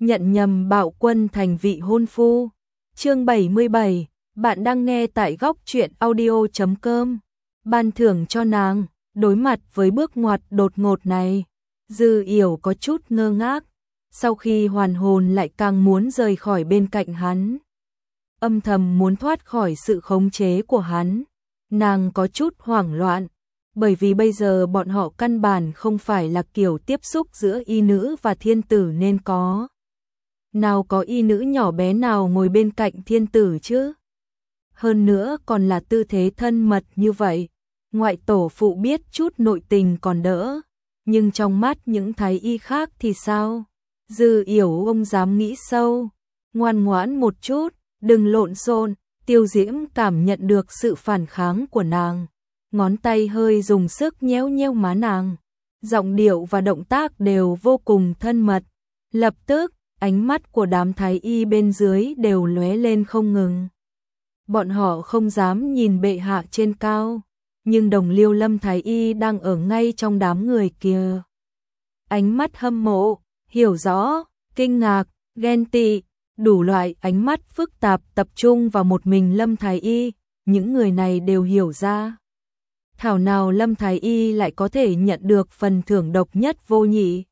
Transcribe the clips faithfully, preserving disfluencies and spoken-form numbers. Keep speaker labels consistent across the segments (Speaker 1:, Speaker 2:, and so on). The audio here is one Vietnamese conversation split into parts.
Speaker 1: nhận nhầm Bạo Quân thành vị hôn phu. Chương bảy mươi bảy, bạn đang nghe tại góc truyện audio chấm com. Ban thưởng cho nàng. Đối mặt với bước ngoặt đột ngột này, Dư Yểu có chút ngơ ngác, sau khi hoàn hồn lại càng muốn rời khỏi bên cạnh hắn. Âm thầm muốn thoát khỏi sự khống chế của hắn. Nàng có chút hoảng loạn, bởi vì bây giờ bọn họ căn bản không phải là kiểu tiếp xúc giữa y nữ và thiên tử nên có. Nào có y nữ nhỏ bé nào ngồi bên cạnh thiên tử chứ? Hơn nữa còn là tư thế thân mật như vậy. Ngoại tổ phụ biết chút nội tình còn đỡ, nhưng trong mắt những thái y khác thì sao? Dư Yểu ông dám nghĩ sâu, ngoan ngoãn một chút, đừng lộn xộn. Tiêu Diễm cảm nhận được sự phản kháng của nàng, ngón tay hơi dùng sức nhéo nhéo má nàng, giọng điệu và động tác đều vô cùng thân mật. Lập tức, ánh mắt của đám thái y bên dưới đều lóe lên không ngừng. Bọn họ không dám nhìn bệ hạ trên cao, nhưng Đồng Liêu Lâm thái y đang ở ngay trong đám người kia. Ánh mắt hâm mộ, hiểu rõ, kinh ngạc, ghen tị, đủ loại ánh mắt phức tạp tập trung vào một mình Lâm thái y, những người này đều hiểu ra. Thảo nào Lâm thái y lại có thể nhận được phần thưởng độc nhất vô nhị.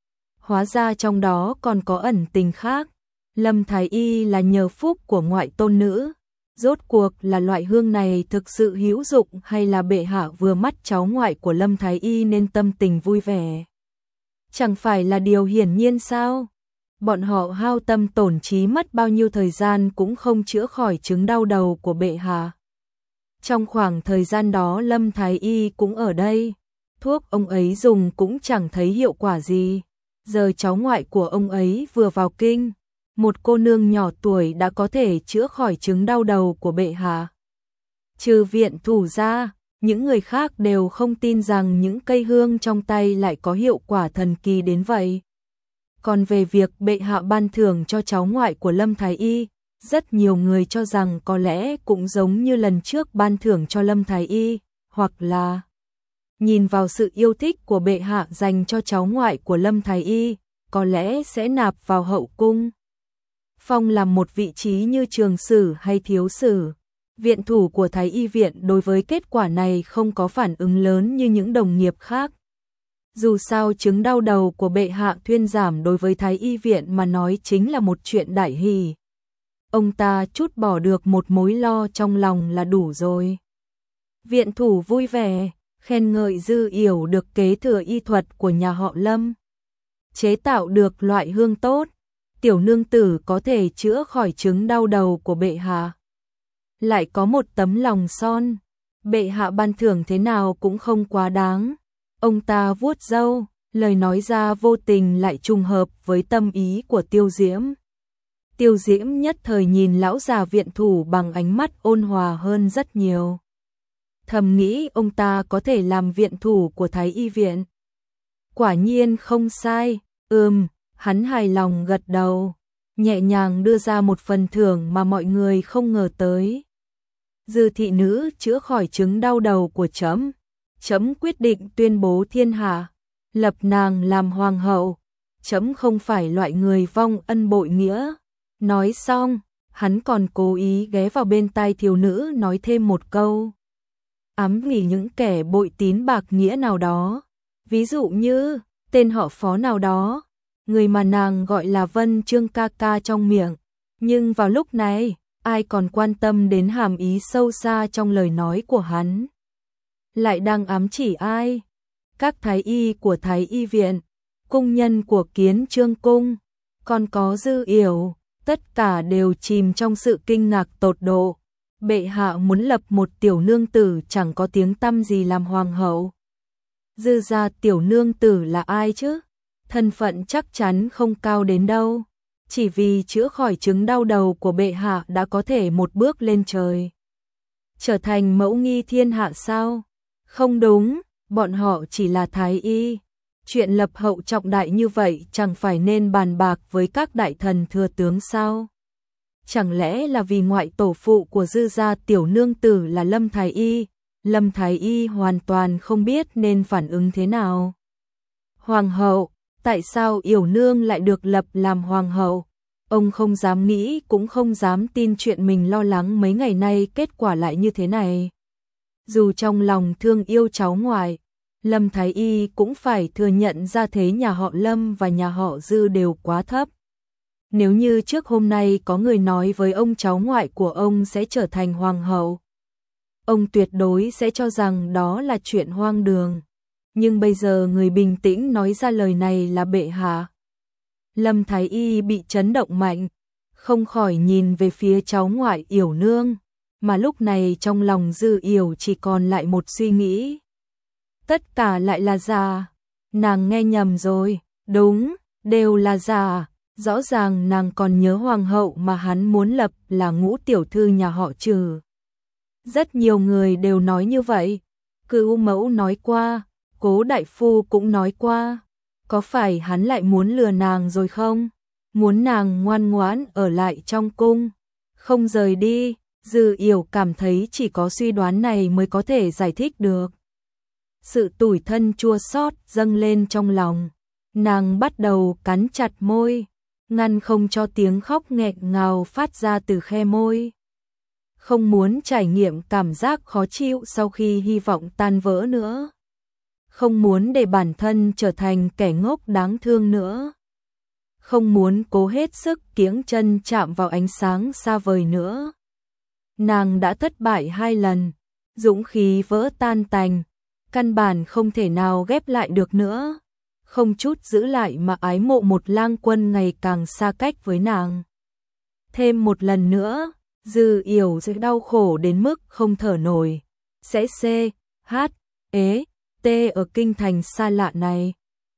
Speaker 1: Hóa ra trong đó còn có ẩn tình khác. Lâm thái y là nhờ phúc của ngoại tôn nữ. Rốt cuộc là loại hương này thực sự hữu dụng hay là bệ hạ vừa mắt cháu ngoại của Lâm thái y nên tâm tình vui vẻ? Chẳng phải là điều hiển nhiên sao? Bọn họ hao tâm tổn trí mất bao nhiêu thời gian cũng không chữa khỏi chứng đau đầu của bệ hạ. Trong khoảng thời gian đó Lâm thái y cũng ở đây, thuốc ông ấy dùng cũng chẳng thấy hiệu quả gì. Giờ cháu ngoại của ông ấy vừa vào kinh, một cô nương nhỏ tuổi đã có thể chữa khỏi chứng đau đầu của bệ hạ. Trừ Viện Thủ ra, những người khác đều không tin rằng những cây hương trong tay lại có hiệu quả thần kỳ đến vậy. Còn về việc bệ hạ ban thưởng cho cháu ngoại của Lâm thái y, rất nhiều người cho rằng có lẽ cũng giống như lần trước ban thưởng cho Lâm thái y, hoặc là nhìn vào sự yêu thích của bệ hạ dành cho cháu ngoại của Lâm thái y, có lẽ sẽ nạp vào hậu cung. Phong làm một vị trí như trường sử hay thiếu sử, viện thủ của Thái y viện đối với kết quả này không có phản ứng lớn như những đồng nghiệp khác. Dù sao chứng đau đầu của bệ hạ thuyên giảm đối với Thái y viện mà nói chính là một chuyện đại hỷ. Ông ta trút bỏ được một mối lo trong lòng là đủ rồi. Viện thủ vui vẻ, khen ngợi Dư Yểu được kế thừa y thuật của nhà họ Lâm. Chế tạo được loại hương tốt, tiểu nương tử có thể chữa khỏi chứng đau đầu của bệ hạ. Lại có một tấm lòng son, bệ hạ ban thưởng thế nào cũng không quá đáng. Ông ta vuốt râu, lời nói ra vô tình lại trùng hợp với tâm ý của Tiêu Diễm. Tiêu Diễm nhất thời nhìn lão già viện thủ bằng ánh mắt ôn hòa hơn rất nhiều. Thầm nghĩ ông ta có thể làm viện thủ của Thái y viện. Quả nhiên không sai, ừm, hắn hài lòng gật đầu, nhẹ nhàng đưa ra một phần thưởng mà mọi người không ngờ tới. Dư thị nữ chữa khỏi chứng đau đầu của trẫm, trẫm quyết định tuyên bố thiên hạ, lập nàng làm hoàng hậu. Trẫm không phải loại người vong ân bội nghĩa. Nói xong, hắn còn cố ý ghé vào bên tai thiếu nữ nói thêm một câu. Ám nghỉ những kẻ bội tín bạc nghĩa nào đó, ví dụ như tên họ Phó nào đó, người mà nàng gọi là Vân Trương ca ca trong miệng. Nhưng vào lúc này, ai còn quan tâm đến hàm ý sâu xa trong lời nói của hắn? Lại đang ám chỉ ai? Các thái y của Thái y viện, cung nhân của Kiến Trương cung, còn có Dư Yểu, tất cả đều chìm trong sự kinh ngạc tột độ. Bệ hạ muốn lập một tiểu nương tử chẳng có tiếng tăm gì làm hoàng hậu. Dư gia tiểu nương tử là ai chứ? Thân phận chắc chắn không cao đến đâu. Chỉ vì chữa khỏi chứng đau đầu của bệ hạ đã có thể một bước lên trời. Trở thành mẫu nghi thiên hạ sao? Không đúng, bọn họ chỉ là thái y. Chuyện lập hậu trọng đại như vậy chẳng phải nên bàn bạc với các đại thần thừa tướng sao? Chẳng lẽ là vì ngoại tổ phụ của Dư gia tiểu nương tử là Lâm thái y? Lâm thái y hoàn toàn không biết nên phản ứng thế nào. Hoàng hậu, Tại sao Yểu Nương lại được lập làm hoàng hậu? Ông không dám nghĩ cũng không dám tin chuyện mình lo lắng mấy ngày nay kết quả lại như thế này. Dù trong lòng thương yêu cháu ngoại, Lâm Thái Y cũng phải thừa nhận ra thế nhà họ Lâm và nhà họ Dư đều quá thấp. Nếu như trước hôm nay có người nói với ông cháu ngoại của ông sẽ trở thành hoàng hậu, ông tuyệt đối sẽ cho rằng đó là chuyện hoang đường. Nhưng bây giờ người bình tĩnh nói ra lời này là bệ hạ. Lâm Thái Y bị chấn động mạnh, không khỏi nhìn về phía cháu ngoại Yểu Nương, mà lúc này trong lòng Dư Yểu chỉ còn lại một suy nghĩ. Tất cả lại là giả, nàng nghe nhầm rồi, đúng, đều là giả, rõ ràng nàng còn nhớ hoàng hậu mà hắn muốn lập là Ngũ tiểu thư nhà họ Trừ. Rất nhiều người đều nói như vậy, Cửu mẫu nói qua, Cố đại phu cũng nói qua, có phải hắn lại muốn lừa nàng rồi không? Muốn nàng ngoan ngoãn ở lại trong cung, không rời đi. Dư Yểu cảm thấy chỉ có suy đoán này mới có thể giải thích được. Sự tủi thân chua xót dâng lên trong lòng, nàng bắt đầu cắn chặt môi, ngăn không cho tiếng khóc nghẹn ngào phát ra từ khe môi. Không muốn trải nghiệm cảm giác khó chịu sau khi hy vọng tan vỡ nữa. Không muốn để bản thân trở thành kẻ ngốc đáng thương nữa. Không muốn cố hết sức kiễng chân chạm vào ánh sáng xa vời nữa. Nàng đã thất bại hai lần, dũng khí vỡ tan tành, căn bản không thể nào ghép lại được nữa. Không chút giữ lại mà ái mộ một lang quân ngày càng xa cách với nàng. Thêm một lần nữa, Dư Yểu sẽ đau khổ đến mức không thở nổi. Sẽ C, H, E, T ở kinh thành xa lạ này.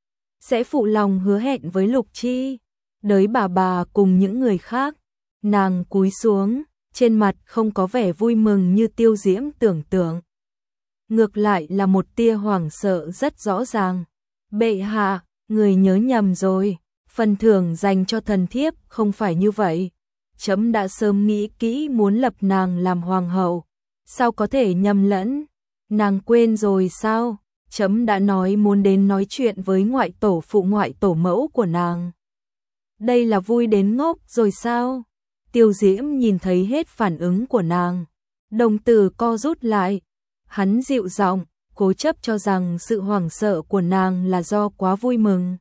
Speaker 1: Sẽ phụ lòng hứa hẹn với Lục Chi, đới bà bà cùng những người khác. Nàng cúi xuống, trên mặt không có vẻ vui mừng như Tiêu Diễm tưởng tượng. Ngược lại là một tia hoảng sợ rất rõ ràng. Bệ hạ, người nhớ nhầm rồi, phần thưởng dành cho thần thiếp không phải như vậy. Trẫm đã sớm nghĩ kỹ muốn lập nàng làm hoàng hậu, sao có thể nhầm lẫn? Nàng quên rồi sao? Trẫm đã nói muốn đến nói chuyện với ngoại tổ phụ ngoại tổ mẫu của nàng. Đây là vui đến ngốc rồi sao? Tiêu Diễm nhìn thấy hết phản ứng của nàng, đồng tử co rút lại. Hắn dịu giọng, cố chấp cho rằng sự hoảng sợ của nàng là do quá vui mừng.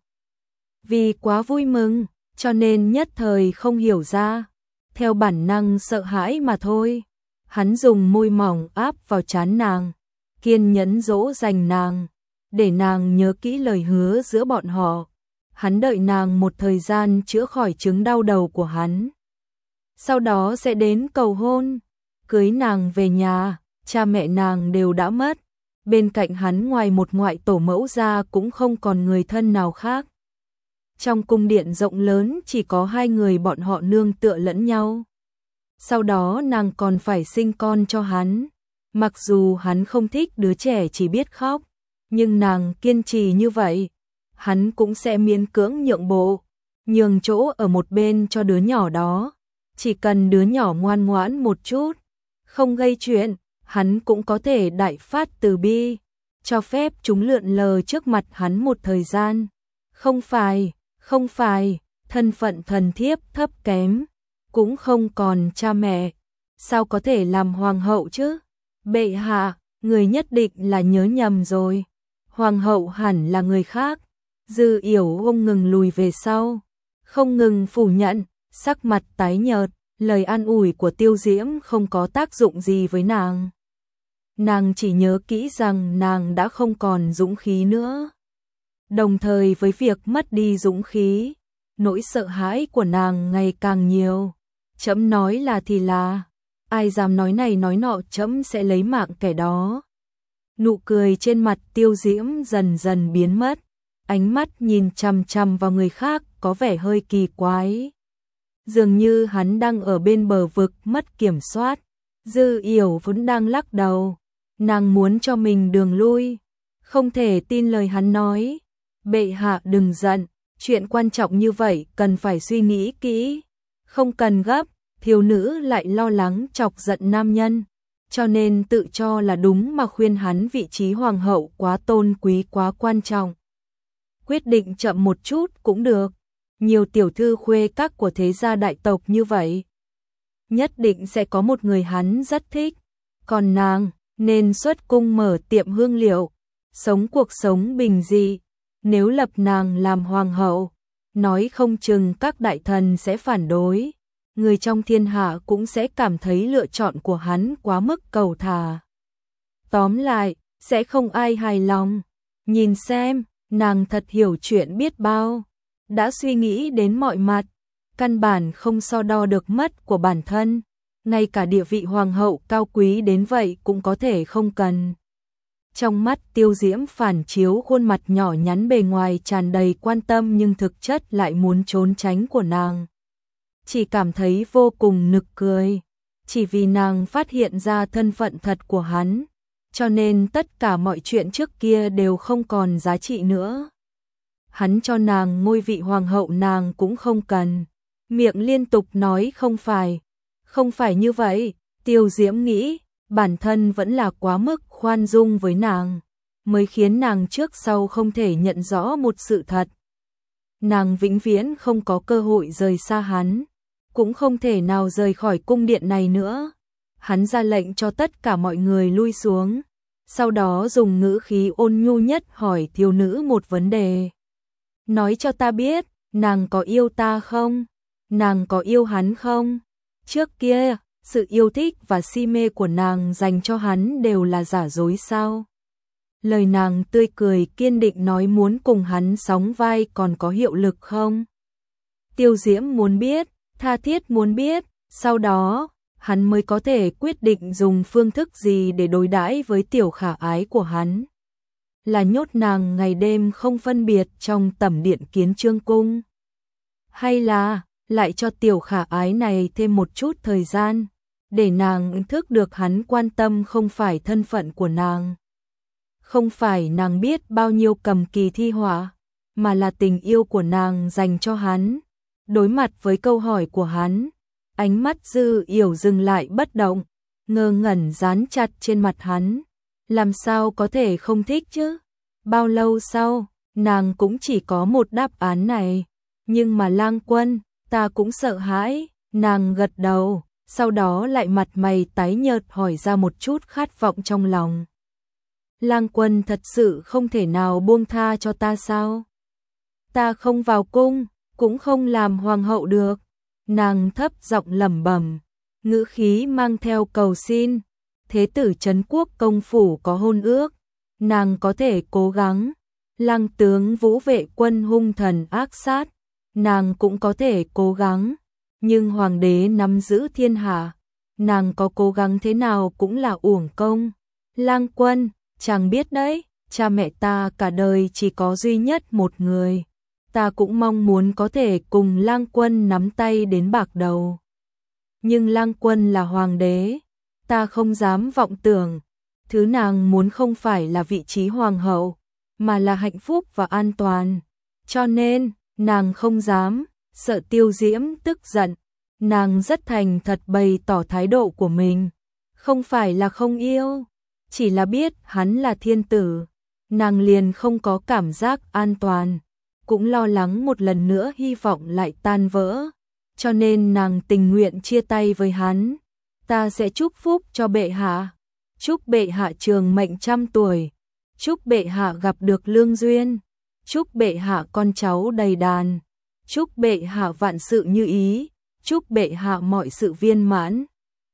Speaker 1: Vì quá vui mừng, cho nên nhất thời không hiểu ra, theo bản năng sợ hãi mà thôi. Hắn dùng môi mỏng áp vào trán nàng, kiên nhẫn dỗ dành nàng, để nàng nhớ kỹ lời hứa giữa bọn họ. Hắn đợi nàng một thời gian chữa khỏi chứng đau đầu của hắn. Sau đó sẽ đến cầu hôn, cưới nàng về nhà. Cha mẹ nàng đều đã mất, bên cạnh hắn ngoài một ngoại tổ mẫu ra cũng không còn người thân nào khác. Trong cung điện rộng lớn chỉ có hai người bọn họ nương tựa lẫn nhau. Sau đó nàng còn phải sinh con cho hắn. Mặc dù hắn không thích đứa trẻ chỉ biết khóc, nhưng nàng kiên trì như vậy, hắn cũng sẽ miễn cưỡng nhượng bộ, nhường chỗ ở một bên cho đứa nhỏ đó. Chỉ cần đứa nhỏ ngoan ngoãn một chút, không gây chuyện, hắn cũng có thể đại phát từ bi, cho phép chúng lượn lờ trước mặt hắn một thời gian. Không phải, không phải, thân phận thần thiếp thấp kém, cũng không còn cha mẹ, sao có thể làm hoàng hậu chứ? Bệ hạ, người nhất định là nhớ nhầm rồi, hoàng hậu hẳn là người khác. Dư Yểu không ngừng lùi về sau, không ngừng phủ nhận, sắc mặt tái nhợt, lời an ủi của Tiêu Diễm không có tác dụng gì với nàng. Nàng chỉ nhớ kỹ rằng nàng đã không còn dũng khí nữa. Đồng thời với việc mất đi dũng khí, nỗi sợ hãi của nàng ngày càng nhiều. Trẫm nói là thì là, ai dám nói này nói nọ trẫm sẽ lấy mạng kẻ đó. Nụ cười trên mặt Tiêu Diễm dần dần biến mất, ánh mắt nhìn chằm chằm vào người khác có vẻ hơi kỳ quái. Dường như hắn đang ở bên bờ vực mất kiểm soát. Dư Yểu vẫn đang lắc đầu, nàng muốn cho mình đường lui, không thể tin lời hắn nói. Bệ hạ đừng giận, chuyện quan trọng như vậy cần phải suy nghĩ kỹ, không cần gấp. Thiếu nữ lại lo lắng chọc giận nam nhân, cho nên tự cho là đúng mà khuyên hắn vị trí hoàng hậu quá tôn quý quá quan trọng. quyết định chậm một chút cũng được. Nhiều tiểu thư khuê các của thế gia đại tộc như vậy, nhất định sẽ có một người hắn rất thích. Còn nàng, nên xuất cung mở tiệm hương liệu, sống cuộc sống bình dị. Nếu lập nàng làm hoàng hậu, nói không chừng các đại thần sẽ phản đối. Người trong thiên hạ cũng sẽ cảm thấy lựa chọn của hắn quá mức cầu thả. Tóm lại, sẽ không ai hài lòng. Nhìn xem, nàng thật hiểu chuyện biết bao, đã suy nghĩ đến mọi mặt, căn bản không so đo được mất của bản thân, ngay cả địa vị hoàng hậu cao quý đến vậy cũng có thể không cần. Trong mắt Tiêu Diễm phản chiếu khuôn mặt nhỏ nhắn bề ngoài tràn đầy quan tâm nhưng thực chất lại muốn trốn tránh của nàng. Chỉ cảm thấy vô cùng nực cười, chỉ vì nàng phát hiện ra thân phận thật của hắn, cho nên tất cả mọi chuyện trước kia đều không còn giá trị nữa. Hắn cho nàng ngôi vị hoàng hậu nàng cũng không cần, miệng liên tục nói không phải, không phải như vậy. Tiêu Diễm nghĩ, bản thân vẫn là quá mức khoan dung với nàng, mới khiến nàng trước sau không thể nhận rõ một sự thật. Nàng vĩnh viễn không có cơ hội rời xa hắn, cũng không thể nào rời khỏi cung điện này nữa. Hắn ra lệnh cho tất cả mọi người lui xuống, sau đó dùng ngữ khí ôn nhu nhất hỏi thiếu nữ một vấn đề. Nói cho ta biết, nàng có yêu ta không? Nàng có yêu hắn không? Trước kia, sự yêu thích và si mê của nàng dành cho hắn đều là giả dối sao? Lời nàng tươi cười kiên định nói muốn cùng hắn sóng vai còn có hiệu lực không? Tiêu Diễm muốn biết, tha thiết muốn biết, sau đó, hắn mới có thể quyết định dùng phương thức gì để đối đãi với tiểu khả ái của hắn. Là nhốt nàng ngày đêm không phân biệt trong tẩm điện Kiến Chương cung, hay là lại cho tiểu khả ái này thêm một chút thời gian, để nàng ý thức được hắn quan tâm không phải thân phận của nàng, không phải nàng biết bao nhiêu cầm kỳ thi họa, mà là tình yêu của nàng dành cho hắn. Đối mặt với câu hỏi của hắn, ánh mắt Dư Yểu dừng lại bất động, ngơ ngẩn dán chặt trên mặt hắn. Làm sao có thể không thích chứ? Bao lâu sau, nàng cũng chỉ có một đáp án này. Nhưng mà Lang Quân, ta cũng sợ hãi. Nàng gật đầu, sau đó lại mặt mày tái nhợt hỏi ra một chút khát vọng trong lòng. Lang Quân thật sự không thể nào buông tha cho ta sao? Ta không vào cung, cũng không làm hoàng hậu được. Nàng thấp giọng lẩm bẩm, ngữ khí mang theo cầu xin. Thế tử Trấn Quốc công phủ có hôn ước, nàng có thể cố gắng. Lăng tướng Vũ Vệ quân hung thần ác sát, nàng cũng có thể cố gắng. Nhưng hoàng đế nắm giữ thiên hạ, nàng có cố gắng thế nào cũng là uổng công. Lang Quân, chàng biết đấy, cha mẹ ta cả đời chỉ có duy nhất một người. Ta cũng mong muốn có thể cùng Lang Quân nắm tay đến bạc đầu. Nhưng Lang Quân là hoàng đế, ta không dám vọng tưởng. Thứ nàng muốn không phải là vị trí hoàng hậu, mà là hạnh phúc và an toàn. Cho nên, nàng không dám, sợ Tiêu Diễm tức giận. Nàng rất thành thật bày tỏ thái độ của mình. Không phải là không yêu, chỉ là biết hắn là thiên tử. Nàng liền không có cảm giác an toàn, cũng lo lắng một lần nữa hy vọng lại tan vỡ. Cho nên nàng tình nguyện chia tay với hắn. Ta sẽ chúc phúc cho bệ hạ. Chúc bệ hạ trường mệnh trăm tuổi. Chúc bệ hạ gặp được lương duyên. Chúc bệ hạ con cháu đầy đàn. Chúc bệ hạ vạn sự như ý. Chúc bệ hạ mọi sự viên mãn.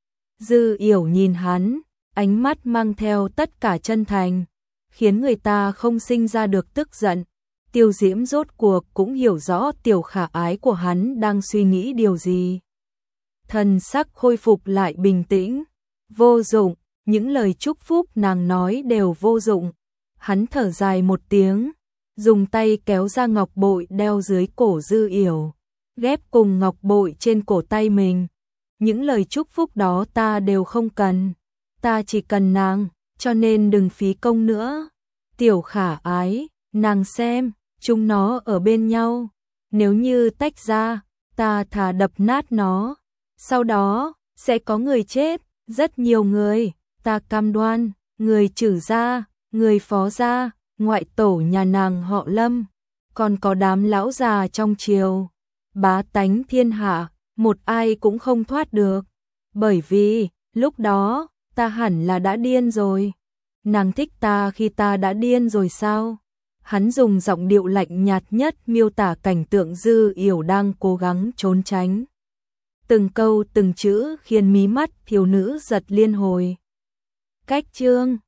Speaker 1: Dư Yểu nhìn hắn, ánh mắt mang theo tất cả chân thành, khiến người ta không sinh ra được tức giận. Tiêu Diễm rốt cuộc cũng hiểu rõ tiểu khả ái của hắn đang suy nghĩ điều gì. Thần sắc khôi phục lại bình tĩnh. Vô dụng, những lời chúc phúc nàng nói đều vô dụng. Hắn thở dài một tiếng, dùng tay kéo ra ngọc bội đeo dưới cổ Dư Yểu, ghép cùng ngọc bội trên cổ tay mình. Những lời chúc phúc đó ta đều không cần, ta chỉ cần nàng, cho nên đừng phí công nữa. Tiểu khả ái, nàng xem, chúng nó ở bên nhau, nếu như tách ra, ta thà đập nát nó. Sau đó, sẽ có người chết, rất nhiều người, ta cam đoan, người Trử gia, người Phó gia, ngoại tổ nhà nàng họ Lâm, còn có đám lão già trong triều, bá tánh thiên hạ, một ai cũng không thoát được. Bởi vì, lúc đó, ta hẳn là đã điên rồi. Nàng thích ta khi ta đã điên rồi sao? Hắn dùng giọng điệu lạnh nhạt nhất miêu tả cảnh tượng Dư Yểu đang cố gắng trốn tránh. Từng câu từng chữ khiến mí mắt thiếu nữ giật liên hồi. Cách chương